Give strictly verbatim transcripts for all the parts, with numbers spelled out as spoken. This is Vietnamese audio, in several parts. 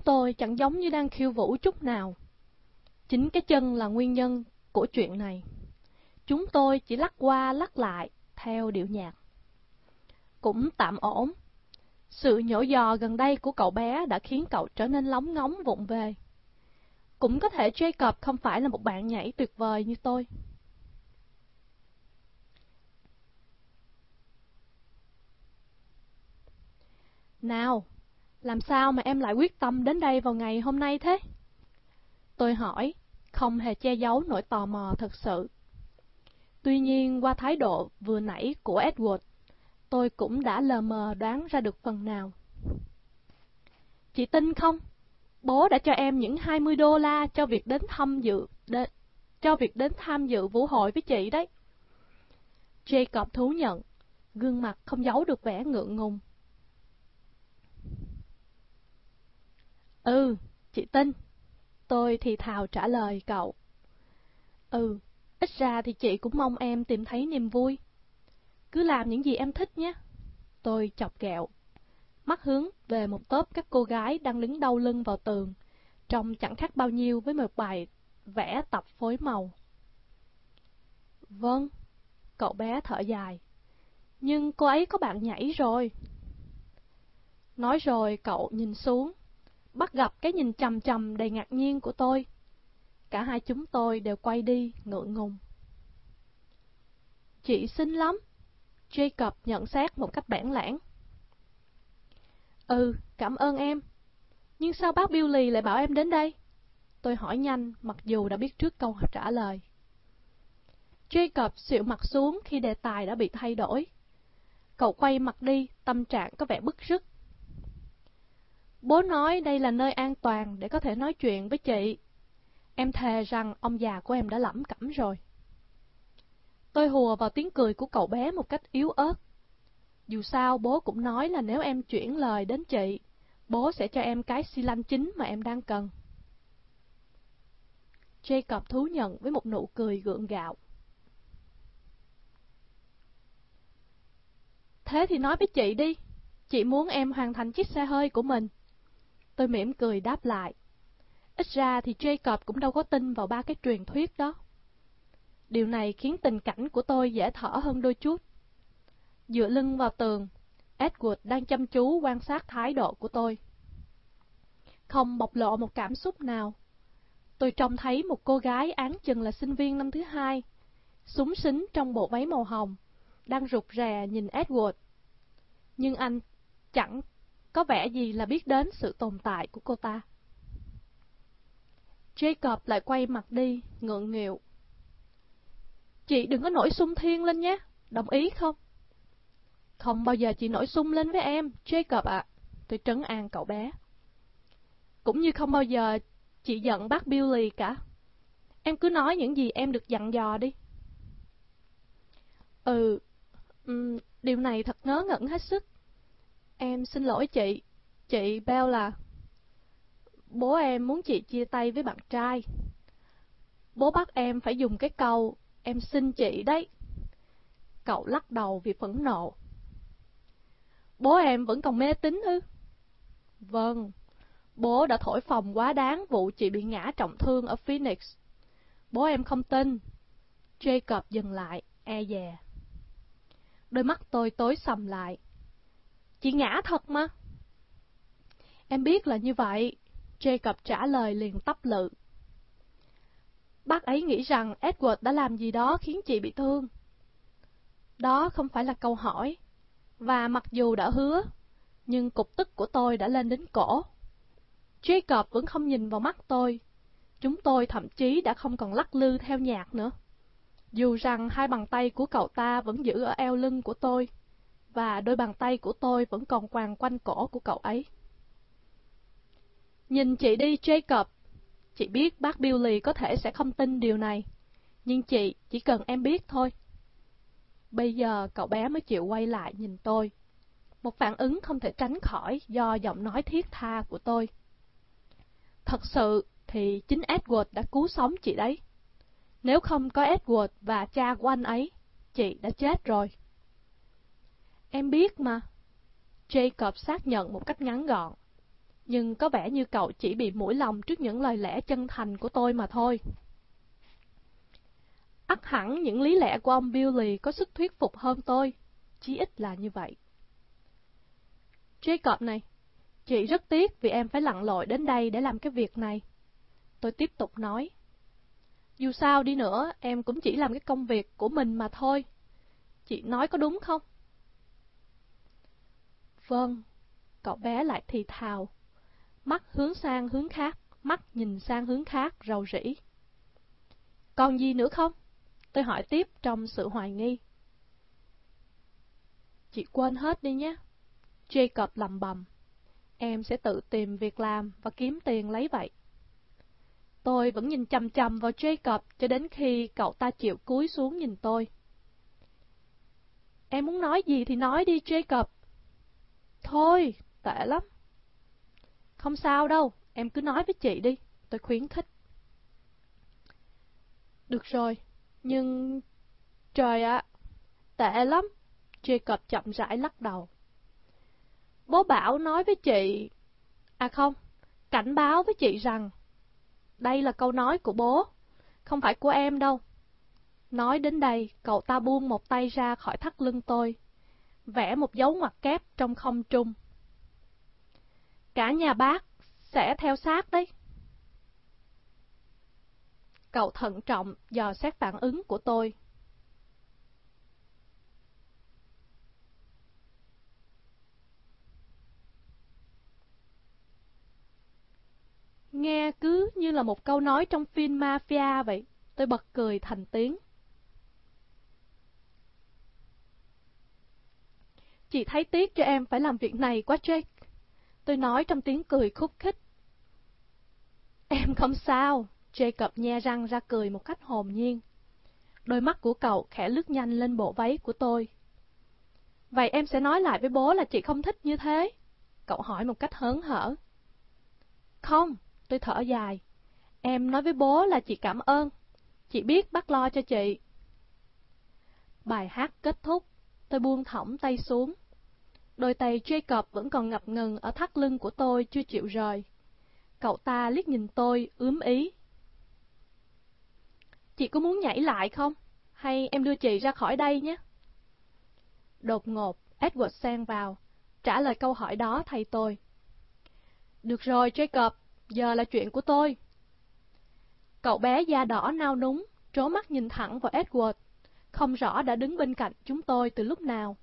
tôi chẳng giống như đang khiêu vũ chút nào. Chính cái chân là nguyên nhân của chuyện này. Chúng tôi chỉ lắc qua lắc lại theo điệu nhạc. Cũng tạm ổn. Sự nhổ giò gần đây của cậu bé đã khiến cậu trở nên lóng ngóng vụng về. Cũng có thể Jacob không phải là một bạn nhảy tuyệt vời như tôi. Nào, làm sao mà em lại quyết tâm đến đây vào ngày hôm nay thế? Tôi hỏi, không hề che giấu nỗi tò mò thật sự. Tuy nhiên, qua thái độ vừa nãy của Edward, tôi cũng đã lờ mờ đoán ra được phần nào. Chị tin không? Bố đã cho em những hai mươi đô la cho việc đến tham dự đe, cho việc đến tham dự vũ hội với chị đấy. Jacob thú nhận, gương mặt không giấu được vẻ ngượng ngùng. Ừ, chị tin. Tôi thì thào trả lời cậu. Ừ, ít ra thì chị cũng mong em tìm thấy niềm vui. Cứ làm những gì em thích nhé. Tôi chọc ghẹo, mắt hướng về một tốp các cô gái đang đứng đau lưng vào tường, trông chẳng khác bao nhiêu với một bài vẽ tập phối màu. Vâng, cậu bé thở dài. Nhưng cô ấy có bạn nhảy rồi. Nói rồi cậu nhìn xuống, bắt gặp cái nhìn chằm chằm đầy ngạc nhiên của tôi. Cả hai chúng tôi đều quay đi ngượng ngùng. Chị xinh lắm, Jacob nhận xét một cách bẽn lẽn. Ừ, cảm ơn em. Nhưng sao bác Billy lại bảo em đến đây? Tôi hỏi nhanh, mặc dù đã biết trước câu trả lời. Jacob xịu mặt xuống khi đề tài đã bị thay đổi. Cậu quay mặt đi, tâm trạng có vẻ bứt rứt. Bố nói đây là nơi an toàn để có thể nói chuyện với chị. Em thề rằng ông già của em đã lẩm cẩm rồi. Tôi hùa vào tiếng cười của cậu bé một cách yếu ớt. Dù sao bố cũng nói là nếu em chuyển lời đến chị, bố sẽ cho em cái xi lanh chính mà em đang cần. Jacob thú nhận với một nụ cười gượng gạo. Thế thì nói với chị đi, chị muốn em hoàn thành chiếc xe hơi của mình. Tôi mỉm cười đáp lại. Ít ra thì Jacob cũng đâu có tin vào ba cái truyền thuyết đó. Điều này khiến tình cảnh của tôi dễ thở hơn đôi chút. Dựa lưng vào tường, Edward đang chăm chú quan sát thái độ của tôi. Không bộc lộ một cảm xúc nào. Tôi trông thấy một cô gái áng chừng là sinh viên năm thứ hai, xúng xính trong bộ váy màu hồng, đang rụt rè nhìn Edward. Nhưng anh chẳng có vẻ gì là biết đến sự tồn tại của cô ta. Jacob lại quay mặt đi, ngượng nghịu. Chị đừng có nổi xung thiên lên nhé, đồng ý không? Không bao giờ chị nổi xung lên với em, Jacob ạ. Tôi trấn an cậu bé. Cũng như không bao giờ chị giận bác Billy cả. Em cứ nói những gì em được dặn dò đi. Ừ, um, điều này thật ngớ ngẩn hết sức. Em xin lỗi chị, chị Bella. Bố em muốn chị chia tay với bạn trai. Bố bắt em phải dùng cái câu, em xin chị đấy. Cậu lắc đầu vì phẫn nộ. Bố em vẫn còn mê tín ư? Vâng, bố đã thổi phồng quá đáng vụ chị bị ngã trọng thương ở Phoenix. Bố em không tin. Jacob dừng lại, e dè. Đôi mắt tôi tối sầm lại. Chị ngã thật mà. Em biết là như vậy, Jacob trả lời liền tấp lự. Bác ấy nghĩ rằng Edward đã làm gì đó khiến chị bị thương. Đó không phải là câu hỏi. Và mặc dù đã hứa, nhưng cục tức của tôi đã lên đến cổ. Jacob vẫn không nhìn vào mắt tôi. Chúng tôi thậm chí đã không còn lắc lư theo nhạc nữa. Dù rằng hai bàn tay của cậu ta vẫn giữ ở eo lưng của tôi, và đôi bàn tay của tôi vẫn còn quàng quanh cổ của cậu ấy. Nhìn chị đi, Jacob. Chị biết bác Billy có thể sẽ không tin điều này, nhưng chị chỉ cần em biết thôi. Bây giờ cậu bé mới chịu quay lại nhìn tôi. Một phản ứng không thể tránh khỏi do giọng nói thiết tha của tôi. Thật sự thì chính Edward đã cứu sống chị đấy. Nếu không có Edward và cha của anh ấy, chị đã chết rồi. Em biết mà. Jacob xác nhận một cách ngắn gọn. Nhưng có vẻ như cậu chỉ bị mũi lòng trước những lời lẽ chân thành của tôi mà thôi. Ắt hẳn những lý lẽ của ông Billy có sức thuyết phục hơn tôi, chí ít là như vậy. Jacob này, chị rất tiếc vì em phải lặn lội đến đây để làm cái việc này. Tôi tiếp tục nói. Dù sao đi nữa, em cũng chỉ làm cái công việc của mình mà thôi. Chị nói có đúng không? Vâng, cậu bé lại thì thào. Mắt hướng sang hướng khác, mắt nhìn sang hướng khác rầu rĩ. Còn gì nữa không? Tôi hỏi tiếp trong sự hoài nghi. Chị quên hết đi nhé. Jacob lầm bầm. Em sẽ tự tìm việc làm và kiếm tiền lấy vậy. Tôi vẫn nhìn chằm chằm vào Jacob cho đến khi cậu ta chịu cúi xuống nhìn tôi. Em muốn nói gì thì nói đi Jacob. Thôi, tệ lắm. Không sao đâu, em cứ nói với chị đi, tôi khuyến khích. Được rồi, nhưng... Trời ạ, tệ lắm. Jacob chậm rãi lắc đầu. Bố bảo nói với chị... À không, cảnh báo với chị rằng... Đây là câu nói của bố, không phải của em đâu. Nói đến đây, cậu ta buông một tay ra khỏi thắt lưng tôi, vẽ một dấu ngoặc kép trong không trung. Cả nhà bác sẽ theo sát đấy. Cậu thận trọng dò xét phản ứng của tôi. Nghe cứ như là một câu nói trong phim mafia vậy. Tôi bật cười thành tiếng. Chị thấy tiếc cho em phải làm việc này quá Jake. Tôi nói trong tiếng cười khúc khích. Em không sao. Jacob nhe răng ra cười một cách hồn nhiên. Đôi mắt của cậu khẽ lướt nhanh lên bộ váy của tôi. Vậy em sẽ nói lại với bố là chị không thích như thế? Cậu hỏi một cách hớn hở. Không, tôi thở dài. Em nói với bố là chị cảm ơn. Chị biết bác lo cho chị. Bài hát kết thúc. Tôi buông thõng tay xuống. Đôi tay Jacob vẫn còn ngập ngừng ở thắt lưng của tôi chưa chịu rời. Cậu ta liếc nhìn tôi ướm ý. Chị có muốn nhảy lại không? Hay em đưa chị ra khỏi đây nhé? Đột ngột, Edward xen vào, trả lời câu hỏi đó thay tôi. Được rồi Jacob, giờ là chuyện của tôi. Cậu bé da đỏ nao núng, trố mắt nhìn thẳng vào Edward, không rõ đã đứng bên cạnh chúng tôi từ lúc nào.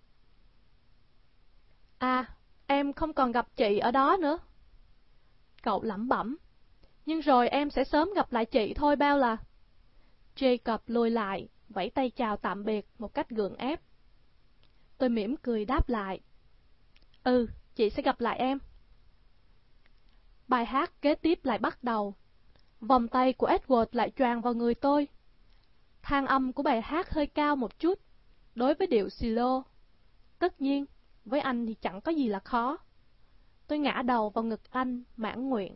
À, em không còn gặp chị ở đó nữa. Cậu lẩm bẩm. Nhưng rồi em sẽ sớm gặp lại chị thôi bao là. Jacob lùi lại, vẫy tay chào tạm biệt một cách gượng ép. Tôi mỉm cười đáp lại. Ừ, chị sẽ gặp lại em. Bài hát kế tiếp lại bắt đầu. Vòng tay của Edward lại choàng vào người tôi. Thang âm của bài hát hơi cao một chút, đối với điệu silo. Tất nhiên, với anh thì chẳng có gì là khó. Tôi ngã đầu vào ngực anh, mãn nguyện.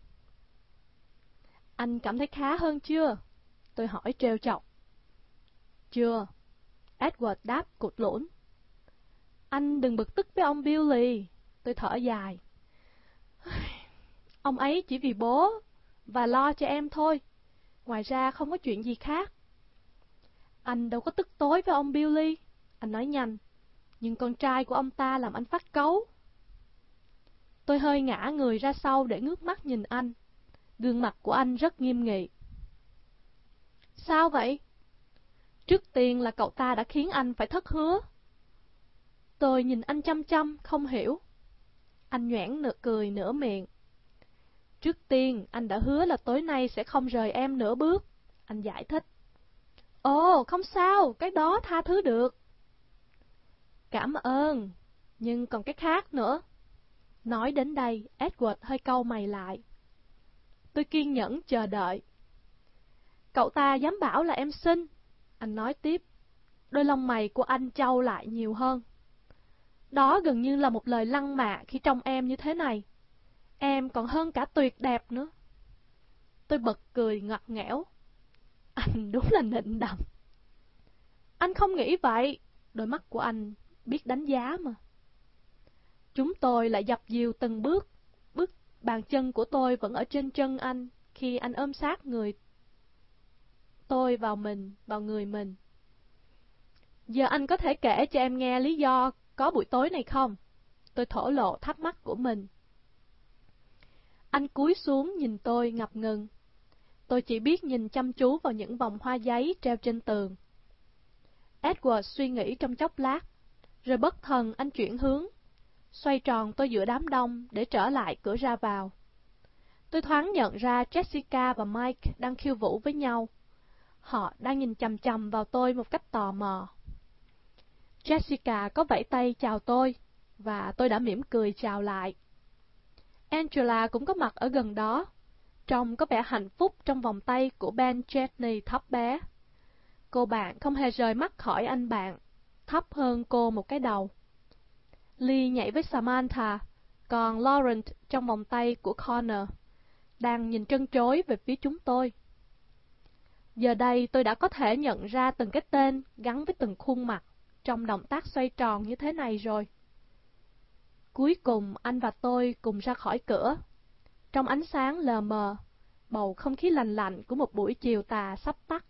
Anh cảm thấy khá hơn chưa? Tôi hỏi trêu chọc. Chưa. Edward đáp cụt lũn. Anh đừng bực tức với ông Billy. Tôi thở dài. Ông ấy chỉ vì bố và lo cho em thôi. Ngoài ra không có chuyện gì khác. Anh đâu có tức tối với ông Billy. Anh nói nhanh. Nhưng con trai của ông ta làm anh phát cáu. Tôi hơi ngã người ra sau để ngước mắt nhìn anh. Gương mặt của anh rất nghiêm nghị. Sao vậy? Trước tiên là cậu ta đã khiến anh phải thất hứa. Tôi nhìn anh chăm chăm, không hiểu. Anh nhoẻn nửa cười nửa miệng. Trước tiên, anh đã hứa là tối nay sẽ không rời em nửa bước. Anh giải thích. Ồ, không sao, cái đó tha thứ được. Cảm ơn, nhưng còn cái khác nữa. Nói đến đây, Edward hơi cau mày lại. Tôi kiên nhẫn chờ đợi. Cậu ta dám bảo là em xinh. Anh nói tiếp. Đôi lông mày của anh chau lại nhiều hơn. Đó gần như là một lời lăng mạ khi trông em như thế này. Em còn hơn cả tuyệt đẹp nữa. Tôi bật cười ngặt nghẽo. Anh đúng là nịnh đầm. Anh không nghĩ vậy. Đôi mắt của anh biết đánh giá mà. Chúng tôi lại dập dìu từng bước, bước Bàn chân của tôi vẫn ở trên chân anh khi anh ôm sát người tôi vào mình, vào người mình. Giờ anh có thể kể cho em nghe lý do có buổi tối này không? Tôi thổ lộ thắc mắc của mình. Anh cúi xuống nhìn tôi ngập ngừng. Tôi chỉ biết nhìn chăm chú vào những vòng hoa giấy treo trên tường. Edward suy nghĩ trong chốc lát, rồi bất thần anh chuyển hướng, xoay tròn tôi giữa đám đông để trở lại cửa ra vào. Tôi thoáng nhận ra Jessica và Mike đang khiêu vũ với nhau. Họ đang nhìn chằm chằm vào tôi một cách tò mò. Jessica có vẫy tay chào tôi, và tôi đã mỉm cười chào lại. Angela cũng có mặt ở gần đó, trông có vẻ hạnh phúc trong vòng tay của Ben Chetney thấp bé. Cô bạn không hề rời mắt khỏi anh bạn, thấp hơn cô một cái đầu. Lee nhảy với Samantha, còn Laurent trong vòng tay của Connor, đang nhìn trân trối về phía chúng tôi. Giờ đây tôi đã có thể nhận ra từng cái tên gắn với từng khuôn mặt trong động tác xoay tròn như thế này rồi. Cuối cùng anh và tôi cùng ra khỏi cửa. Trong ánh sáng lờ mờ, bầu không khí lành lạnh của một buổi chiều tà sắp tắt.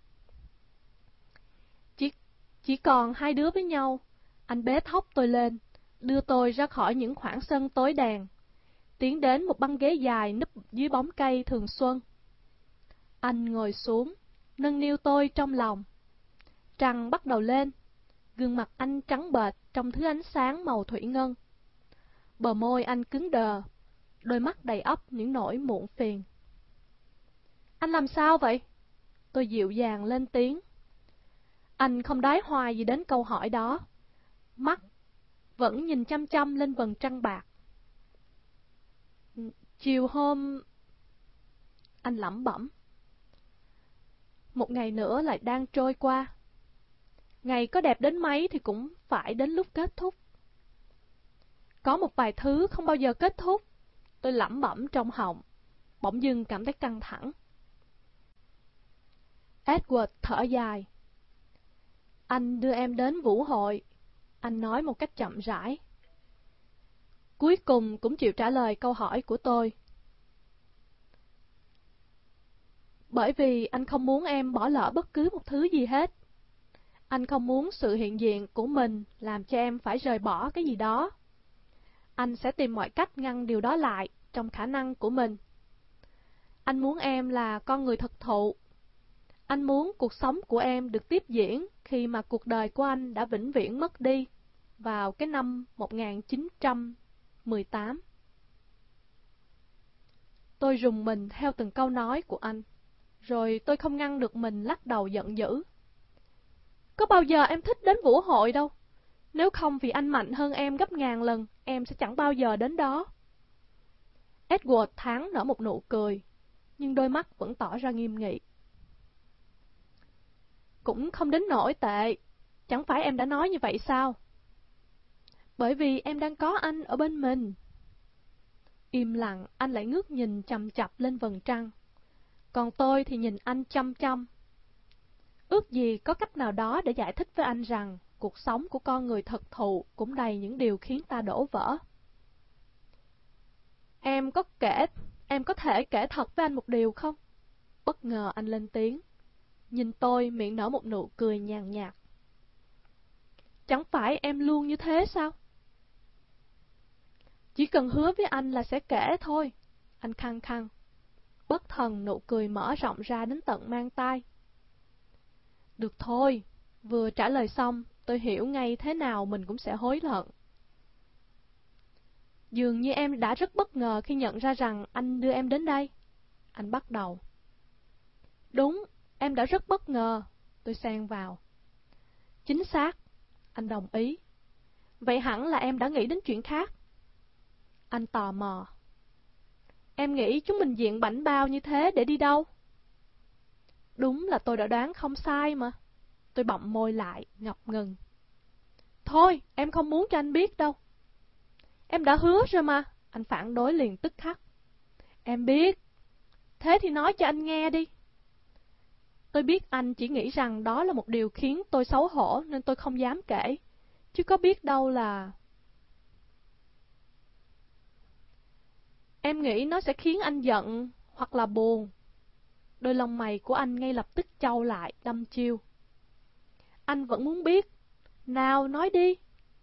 Chỉ, chỉ còn hai đứa với nhau, anh bế thốc tôi lên, đưa tôi ra khỏi những khoảng sân tối đèn, tiến đến một băng ghế dài núp dưới bóng cây thường xuân. Anh ngồi xuống, nâng niu tôi trong lòng. Trăng bắt đầu lên, gương mặt anh trắng bệch trong thứ ánh sáng màu thủy ngân. Bờ môi anh cứng đờ, đôi mắt đầy ắp những nỗi muộn phiền. Anh làm sao vậy? Tôi dịu dàng lên tiếng. Anh không đái hoài gì đến câu hỏi đó. Mắt vẫn nhìn chăm chăm lên vầng trăng bạc. Chiều hôm... Anh lẩm bẩm. Một ngày nữa lại đang trôi qua. Ngày có đẹp đến mấy thì cũng phải đến lúc kết thúc. Có một vài thứ không bao giờ kết thúc. Tôi lẩm bẩm trong họng, bỗng dưng cảm thấy căng thẳng. Edward thở dài. Anh đưa em đến vũ hội, anh nói một cách chậm rãi. Cuối cùng cũng chịu trả lời câu hỏi của tôi. Bởi vì anh không muốn em bỏ lỡ bất cứ một thứ gì hết. Anh không muốn sự hiện diện của mình làm cho em phải rời bỏ cái gì đó. Anh sẽ tìm mọi cách ngăn điều đó lại trong khả năng của mình. Anh muốn em là con người thực thụ. Anh muốn cuộc sống của em được tiếp diễn khi mà cuộc đời của anh đã vĩnh viễn mất đi vào cái năm một nghìn chín trăm mười tám. Tôi rùng mình theo từng câu nói của anh, rồi tôi không ngăn được mình lắc đầu giận dữ. Có bao giờ em thích đến vũ hội đâu. Nếu không vì anh mạnh hơn em gấp ngàn lần, em sẽ chẳng bao giờ đến đó. Edward thoáng nở một nụ cười, nhưng đôi mắt vẫn tỏ ra nghiêm nghị. Cũng không đến nỗi tệ, chẳng phải em đã nói như vậy sao? Bởi vì em đang có anh ở bên mình. Im lặng, anh lại ngước nhìn chằm chặp lên vầng trăng. Còn tôi thì nhìn anh chăm chăm. Ước gì có cách nào đó để giải thích với anh rằng cuộc sống của con người thực thụ cũng đầy những điều khiến ta đổ vỡ. Em có kể, em có thể kể thật với anh một điều không? Bất ngờ anh lên tiếng. Nhìn tôi miệng nở một nụ cười nhàn nhạt. Chẳng phải em luôn như thế sao? Chỉ cần hứa với anh là sẽ kể thôi. Anh khăng khăng. Bất thần nụ cười mở rộng ra đến tận mang tai. Được thôi, vừa trả lời xong, tôi hiểu ngay thế nào mình cũng sẽ hối hận. Dường như em đã rất bất ngờ khi nhận ra rằng anh đưa em đến đây. Anh bắt đầu. Đúng, em đã rất bất ngờ. Tôi xen vào. Chính xác, anh đồng ý. Vậy hẳn là em đã nghĩ đến chuyện khác. Anh tò mò. Em nghĩ chúng mình diện bảnh bao như thế để đi đâu? Đúng là tôi đã đoán không sai mà. Tôi bậm môi lại, ngập ngừng. Thôi, em không muốn cho anh biết đâu. Em đã hứa rồi mà. Anh phản đối liền tức khắc. Em biết. Thế thì nói cho anh nghe đi. Tôi biết anh chỉ nghĩ rằng đó là một điều khiến tôi xấu hổ nên tôi không dám kể. Chứ có biết đâu là... Em nghĩ nó sẽ khiến anh giận hoặc là buồn. Đôi lông mày của anh ngay lập tức chau lại, đăm chiêu. Anh vẫn muốn biết. Nào, nói đi.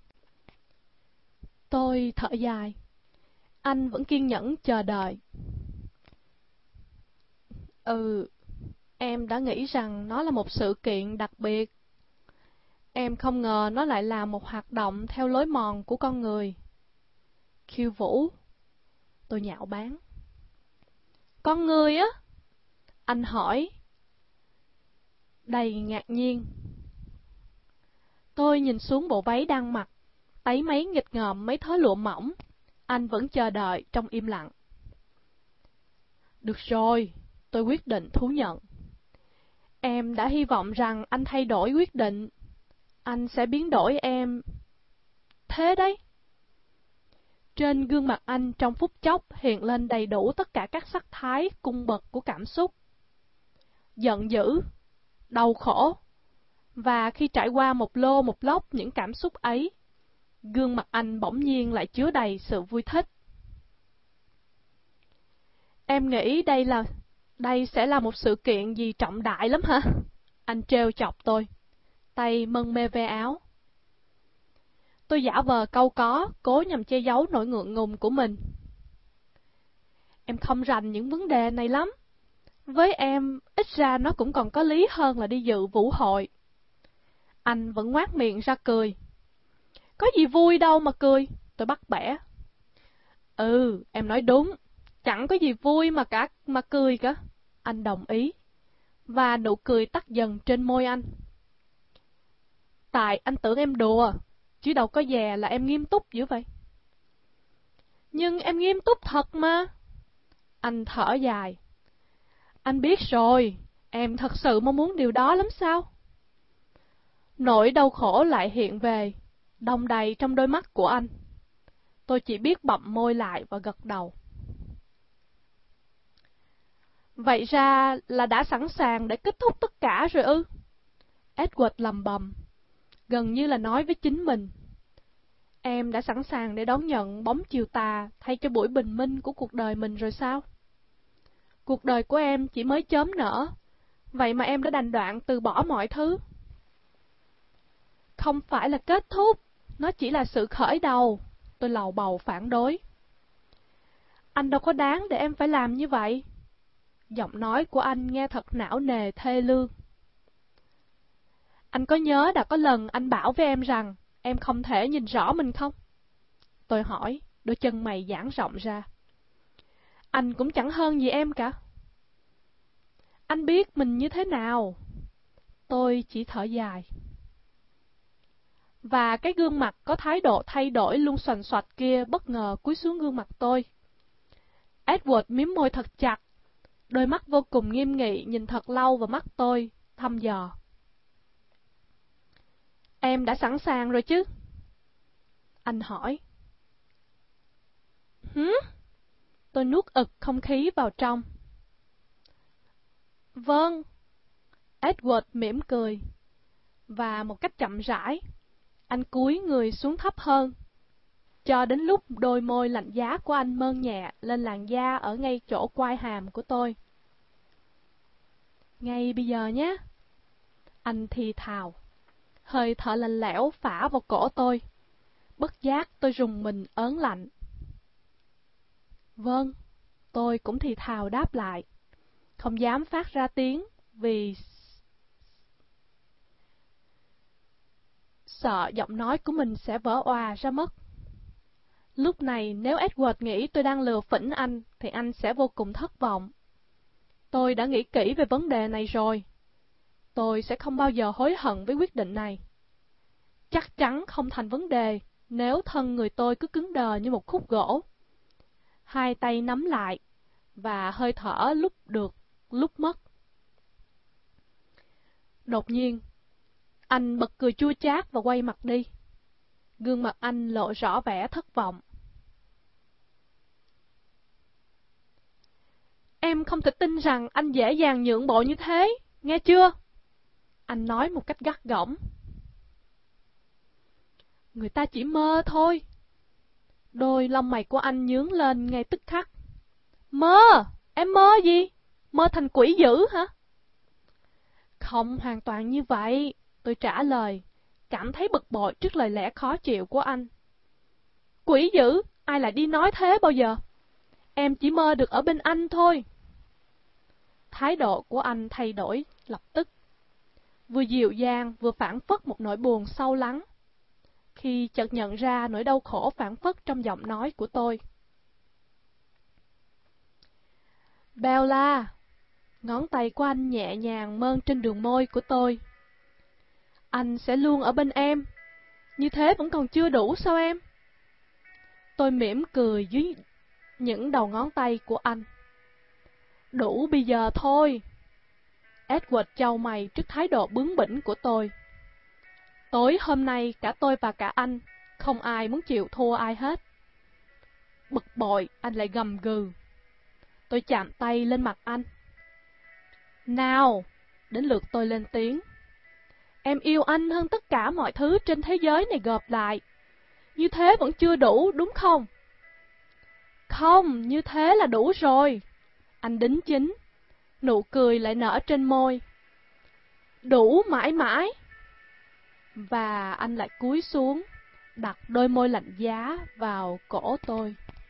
Tôi thở dài. Anh vẫn kiên nhẫn chờ đợi. Ừ, em đã nghĩ rằng nó là một sự kiện đặc biệt. Em không ngờ nó lại là một hoạt động theo lối mòn của con người. Khiêu vũ. Tôi nhạo báng. Con người á? Anh hỏi. Đầy ngạc nhiên. Tôi nhìn xuống bộ váy đang mặc, thấy mấy nghịch ngợm mấy thớ lụa mỏng. Anh vẫn chờ đợi trong im lặng. Được rồi, tôi quyết định thú nhận. Em đã hy vọng rằng anh thay đổi quyết định. Anh sẽ biến đổi em. Thế đấy. Trên gương mặt anh trong phút chốc hiện lên đầy đủ tất cả các sắc thái cung bậc của cảm xúc. Giận dữ, đau khổ. Và khi trải qua một lô một lốc những cảm xúc ấy, gương mặt anh bỗng nhiên lại chứa đầy sự vui thích. Em nghĩ đây là đây sẽ là một sự kiện gì trọng đại lắm hả? Anh trêu chọc tôi, tay mân mê ve áo. Tôi giả vờ cau có, cố nhằm che giấu nỗi ngượng ngùng của mình. Em không rành những vấn đề này lắm. Với em, ít ra nó cũng còn có lý hơn là đi dự vũ hội. Anh vẫn ngoác miệng ra cười. Có gì vui đâu mà cười, tôi bắt bẻ. Ừ, em nói đúng, chẳng có gì vui mà cả mà cười cả. Anh đồng ý, và nụ cười tắt dần trên môi anh. Tại anh tưởng em đùa, chứ đâu có dè là em nghiêm túc dữ vậy. Nhưng em nghiêm túc thật mà. Anh thở dài. Anh biết rồi, em thật sự mong muốn điều đó lắm sao? Nỗi đau khổ lại hiện về, đong đầy trong đôi mắt của anh. Tôi chỉ biết bặm môi lại và gật đầu. Vậy ra là đã sẵn sàng để kết thúc tất cả rồi ư? Edward lầm bầm, gần như là nói với chính mình. Em đã sẵn sàng để đón nhận bóng chiều tà thay cho buổi bình minh của cuộc đời mình rồi sao? Cuộc đời của em chỉ mới chớm nở, vậy mà em đã đành đoạn từ bỏ mọi thứ. Không phải là kết thúc, nó chỉ là sự khởi đầu. Tôi lầu bầu phản đối. Anh đâu có đáng để em phải làm như vậy. Giọng nói của anh nghe thật não nề thê lương. Anh có nhớ đã có lần anh bảo với em rằng em không thể nhìn rõ mình không? Tôi hỏi, đôi chân mày giãn rộng ra. Anh cũng chẳng hơn gì em cả. Anh biết mình như thế nào. Tôi chỉ thở dài. Và cái gương mặt có thái độ thay đổi luôn xoành xoạch kia bất ngờ cúi xuống gương mặt tôi. Edward mím môi thật chặt, đôi mắt vô cùng nghiêm nghị nhìn thật lâu vào mắt tôi, thăm dò. Em đã sẵn sàng rồi chứ? Anh hỏi. Hứ? Tôi nuốt ực không khí vào trong. Vâng. Edward mỉm cười. Và một cách chậm rãi, anh cúi người xuống thấp hơn, cho đến lúc đôi môi lạnh giá của anh mơn nhẹ lên làn da ở ngay chỗ quai hàm của tôi. Ngay bây giờ nhé. Anh thì thào. Hơi thở lạnh lẽo phả vào cổ tôi. Bất giác tôi rùng mình ớn lạnh. Vâng, tôi cũng thì thào đáp lại. Không dám phát ra tiếng vì sợ giọng nói của mình sẽ vỡ òa ra mất. Lúc này nếu Edward nghĩ tôi đang lừa phỉnh anh thì anh sẽ vô cùng thất vọng. Tôi đã nghĩ kỹ về vấn đề này rồi. Tôi sẽ không bao giờ hối hận với quyết định này. Chắc chắn không thành vấn đề nếu thân người tôi cứ cứng đờ như một khúc gỗ. Hai tay nắm lại và hơi thở lúc được lúc mất. Đột nhiên, anh bật cười chua chát và quay mặt đi. Gương mặt anh lộ rõ vẻ thất vọng. Em không thể tin rằng anh dễ dàng nhượng bộ như thế, nghe chưa? Anh nói một cách gắt gỏng. Người ta chỉ mơ thôi. Đôi lông mày của anh nhướng lên ngay tức khắc. Mơ, em mơ gì? Mơ thành quỷ dữ hả? Không hoàn toàn như vậy, tôi trả lời, cảm thấy bực bội trước lời lẽ khó chịu của anh. Quỷ dữ, ai lại đi nói thế bao giờ? Em chỉ mơ được ở bên anh thôi. Thái độ của anh thay đổi lập tức, vừa dịu dàng vừa phảng phất một nỗi buồn sâu lắng, khi chợt nhận ra nỗi đau khổ phảng phất trong giọng nói của tôi. Bella, ngón tay của anh nhẹ nhàng mơn trên đường môi của tôi. Anh sẽ luôn ở bên em, như thế vẫn còn chưa đủ sao em? Tôi mỉm cười dưới những đầu ngón tay của anh. Đủ bây giờ thôi. Edward chau mày trước thái độ bướng bỉnh của tôi. Tối hôm nay cả tôi và cả anh, không ai muốn chịu thua ai hết. Bực bội, anh lại gầm gừ. Tôi chạm tay lên mặt anh. Nào, đến lượt tôi lên tiếng. Em yêu anh hơn tất cả mọi thứ trên thế giới này gộp lại. Như thế vẫn chưa đủ, đúng không? Không, như thế là đủ rồi. Anh đính chính. Nụ cười lại nở trên môi. Đủ mãi mãi. Và anh lại cúi xuống, đặt đôi môi lạnh giá vào cổ tôi.